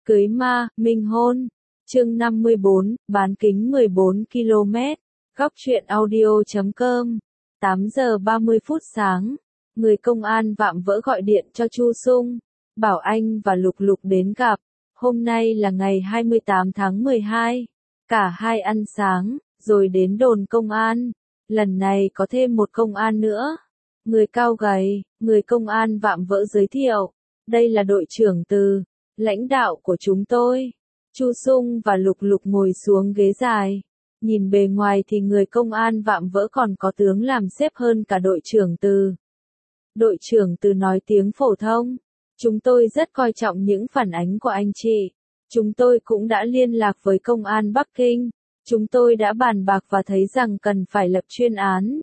Cưới ma, minh hôn. Chương 54, bán kính 14 km. Góc truyện audio.com. 8 giờ 30 phút sáng, người công an vạm vỡ gọi điện cho Chu Sung, bảo anh và Lục Lục đến gặp. Hôm nay là ngày 28 tháng 12. Cả hai ăn sáng, rồi đến đồn công an. Lần này có thêm một công an nữa. Người cao gầy, người công an vạm vỡ giới thiệu. Đây là đội trưởng Từ, lãnh đạo của chúng tôi. Chu Sung và Lục Lục ngồi xuống ghế dài. Nhìn bề ngoài thì người công an vạm vỡ còn có tướng làm sếp hơn cả đội trưởng Từ. Đội trưởng Từ nói tiếng phổ thông. Chúng tôi rất coi trọng những phản ánh của anh chị. Chúng tôi cũng đã liên lạc với công an Bắc Kinh. Chúng tôi đã bàn bạc và thấy rằng cần phải lập chuyên án.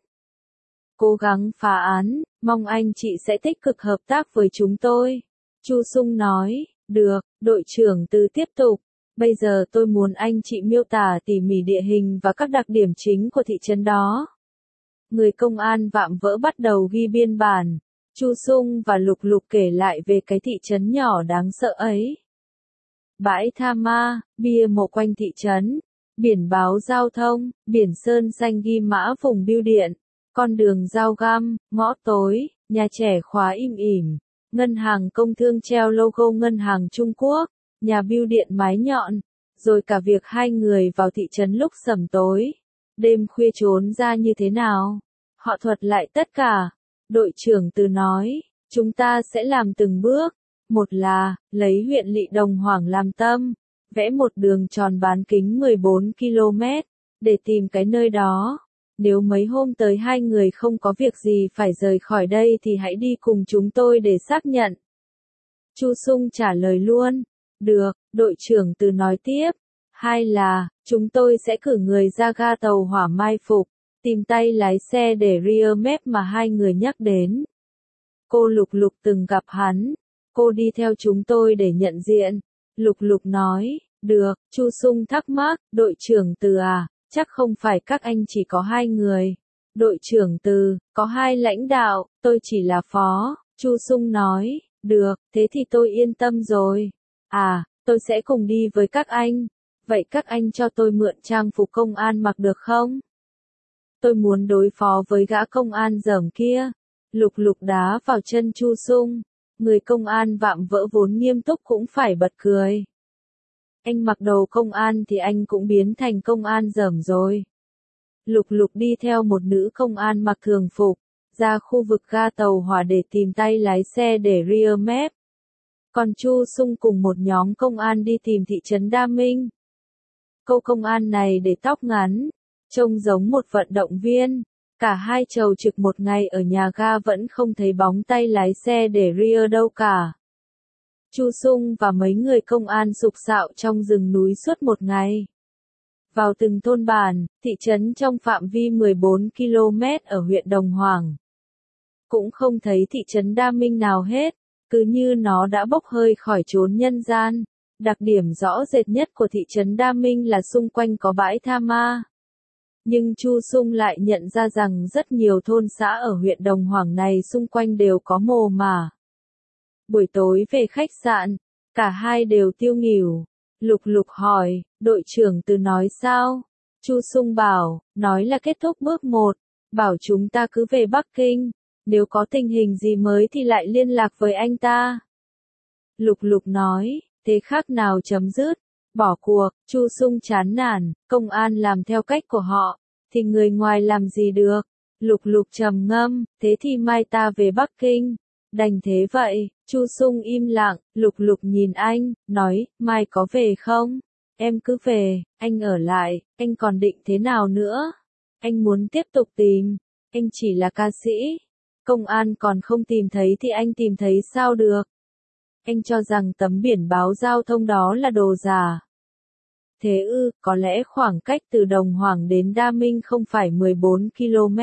Cố gắng phá án, mong anh chị sẽ tích cực hợp tác với chúng tôi. Chu Sung nói, được, đội trưởng Từ tiếp tục. Bây giờ tôi muốn anh chị miêu tả tỉ mỉ địa hình và các đặc điểm chính của thị trấn đó. Người công an vạm vỡ bắt đầu ghi biên bản. Chu Sung và Lục Lục kể lại về cái thị trấn nhỏ đáng sợ ấy. Bãi tha ma, bia mộ quanh thị trấn, biển báo giao thông, biển sơn xanh ghi mã vùng bưu điện, con đường giao găm, ngõ tối, nhà trẻ khóa im ỉm, ngân hàng công thương treo logo ngân hàng Trung Quốc, nhà bưu điện mái nhọn, rồi cả việc hai người vào thị trấn lúc sẩm tối, đêm khuya trốn ra như thế nào. Họ thuật lại tất cả. Đội trưởng Từ nói, chúng ta sẽ làm từng bước. Một là, lấy huyện Lỵ Đồng Hoảng làm tâm, vẽ một đường tròn bán kính 14 km, để tìm cái nơi đó. Nếu mấy hôm tới hai người không có việc gì phải rời khỏi đây thì hãy đi cùng chúng tôi để xác nhận. Chu Sung trả lời luôn. Được, đội trưởng Từ nói tiếp. Hai là, chúng tôi sẽ cử người ra ga tàu hỏa mai phục, tìm tay lái xe để rear map mà hai người nhắc đến. Cô Lục Lục từng gặp hắn. Cô đi theo chúng tôi để nhận diện. Lục Lục nói, được. Chu Sung thắc mắc, đội trưởng Từ à, chắc không phải các anh chỉ có hai người. Đội trưởng Từ, có hai lãnh đạo, tôi chỉ là phó. Chu Sung nói, được, thế thì tôi yên tâm rồi. À, tôi sẽ cùng đi với các anh. Vậy các anh cho tôi mượn trang phục công an mặc được không? Tôi muốn đối phó với gã công an dởm kia. Lục Lục đá vào chân Chu Sung. Người công an vạm vỡ vốn nghiêm túc cũng phải bật cười. Anh mặc đồ công an thì anh cũng biến thành công an dởm rồi. Lục Lục đi theo một nữ công an mặc thường phục, ra khu vực ga tàu hỏa để tìm tay lái xe để rear map. Còn Chu Sung cùng một nhóm công an đi tìm thị trấn Đa Minh. Cô công an này để tóc ngắn, trông giống một vận động viên. Cả hai chầu trực một ngày ở nhà ga vẫn không thấy bóng tay lái xe để rear đâu cả. Chu Sung và mấy người công an sục sạo trong rừng núi suốt một ngày. Vào từng thôn bản, thị trấn trong phạm vi 14 km ở huyện Đồng Hoảng. Cũng không thấy thị trấn Đa Minh nào hết, cứ như nó đã bốc hơi khỏi chốn nhân gian. Đặc điểm rõ rệt nhất của thị trấn Đa Minh là xung quanh có bãi tha ma. Nhưng Chu Sung lại nhận ra rằng rất nhiều thôn xã ở huyện Đồng Hoảng này xung quanh đều có mồ mả. Buổi tối về khách sạn, cả hai đều tiêu nghỉu. Lục Lục hỏi, đội trưởng Từ nói sao? Chu Sung bảo, nói là kết thúc bước 1, bảo chúng ta cứ về Bắc Kinh, nếu có tình hình gì mới thì lại liên lạc với anh ta. Lục Lục nói, thế khác nào chấm dứt, bỏ cuộc. Chu Sung chán nản, công an làm theo cách của họ, thì người ngoài làm gì được. Lục Lục trầm ngâm, thế thì mai ta về Bắc Kinh. Đành thế vậy. Chu Sung im lặng. Lục Lục nhìn anh, nói, mai có về không? Em cứ về, anh ở lại, anh còn định thế nào nữa? Anh muốn tiếp tục tìm, anh chỉ là ca sĩ. Công an còn không tìm thấy thì anh tìm thấy sao được? Anh cho rằng tấm biển báo giao thông đó là đồ giả. Thế ư, có lẽ khoảng cách từ Đồng Hoảng đến Đa Minh không phải 14 km.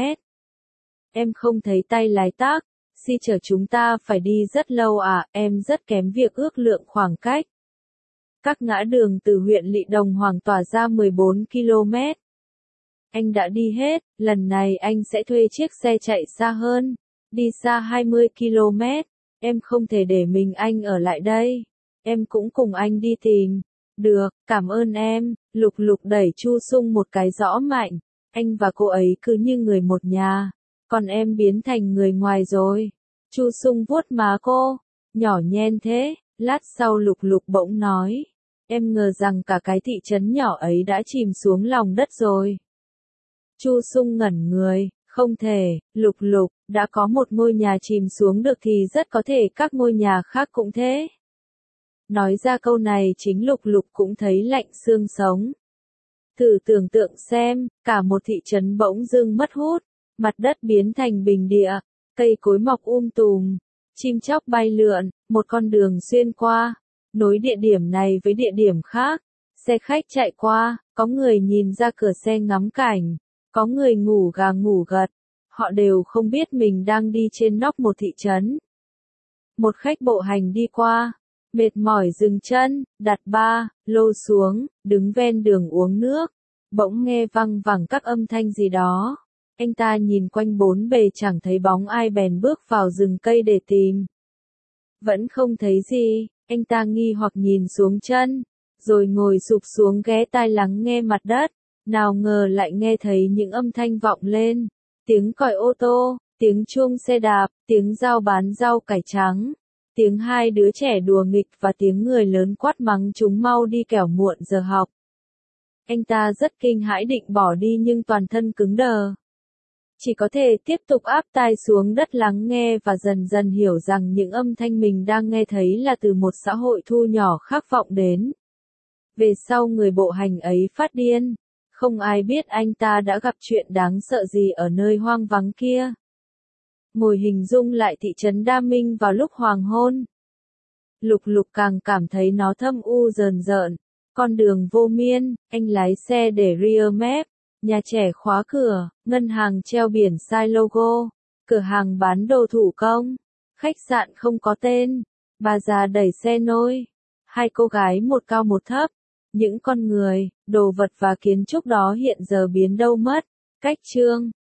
Em không thấy tay lái tác, si chở chúng ta phải đi rất lâu à, em rất kém việc ước lượng khoảng cách. Các ngã đường từ huyện Lỵ Đồng Hoảng tỏa ra 14 km. Anh đã đi hết, lần này anh sẽ thuê chiếc xe chạy xa hơn, đi xa 20 km. Em không thể để mình anh ở lại đây. em cũng cùng anh đi tìm. Được, cảm ơn em. Lục Lục đẩy Chu Sung một cái rõ mạnh. Anh và cô ấy cứ như người một nhà. Còn em biến thành người ngoài rồi. Chu Sung vuốt má cô. Nhỏ nhen thế. Lát sau Lục Lục bỗng nói. Em ngờ rằng cả cái thị trấn nhỏ ấy đã chìm xuống lòng đất rồi. Chu Sung ngẩn người. Không thể, Lục Lục, đã có một ngôi nhà chìm xuống được thì rất có thể các ngôi nhà khác cũng thế. Nói ra câu này chính Lục Lục cũng thấy lạnh xương sống. Thử tưởng tượng xem, cả một thị trấn bỗng dưng mất hút, mặt đất biến thành bình địa, cây cối mọc tùm, chim chóc bay lượn, một con đường xuyên qua, nối địa điểm này với địa điểm khác, xe khách chạy qua, có người nhìn ra cửa xe ngắm cảnh, có người ngủ gà ngủ gật, họ đều không biết mình đang đi trên nóc một thị trấn. Một khách bộ hành đi qua, mệt mỏi dừng chân, đặt ba lô xuống, đứng ven đường uống nước, bỗng nghe văng vẳng các âm thanh gì đó. Anh ta nhìn quanh bốn bề chẳng thấy bóng ai bèn bước vào rừng cây để tìm. Vẫn không thấy gì, anh ta nghi hoặc nhìn xuống chân, rồi ngồi sụp xuống ghé tai lắng nghe mặt đất, nào ngờ lại nghe thấy những âm thanh vọng lên, tiếng còi ô tô, tiếng chuông xe đạp, tiếng dao bán rau cải trắng, tiếng hai đứa trẻ đùa nghịch và tiếng người lớn quát mắng chúng mau đi kẻo muộn giờ học. Anh ta rất kinh hãi định bỏ đi nhưng toàn thân cứng đờ. Chỉ có thể tiếp tục áp tai xuống đất lắng nghe và dần dần hiểu rằng những âm thanh mình đang nghe thấy là từ một xã hội thu nhỏ khác vọng đến. Về sau người bộ hành ấy phát điên. Không ai biết anh ta đã gặp chuyện đáng sợ gì ở nơi hoang vắng kia. Ngồi hình dung lại thị trấn Đa Minh vào lúc hoàng hôn. Lục Lục càng cảm thấy nó thâm u rờn rợn. Con đường vô miên, anh lái xe để rear map, nhà trẻ khóa cửa, ngân hàng treo biển sai logo, cửa hàng bán đồ thủ công, khách sạn không có tên, bà già đẩy xe nôi, hai cô gái một cao một thấp, những con người, đồ vật và kiến trúc đó hiện giờ biến đâu mất. Cách chương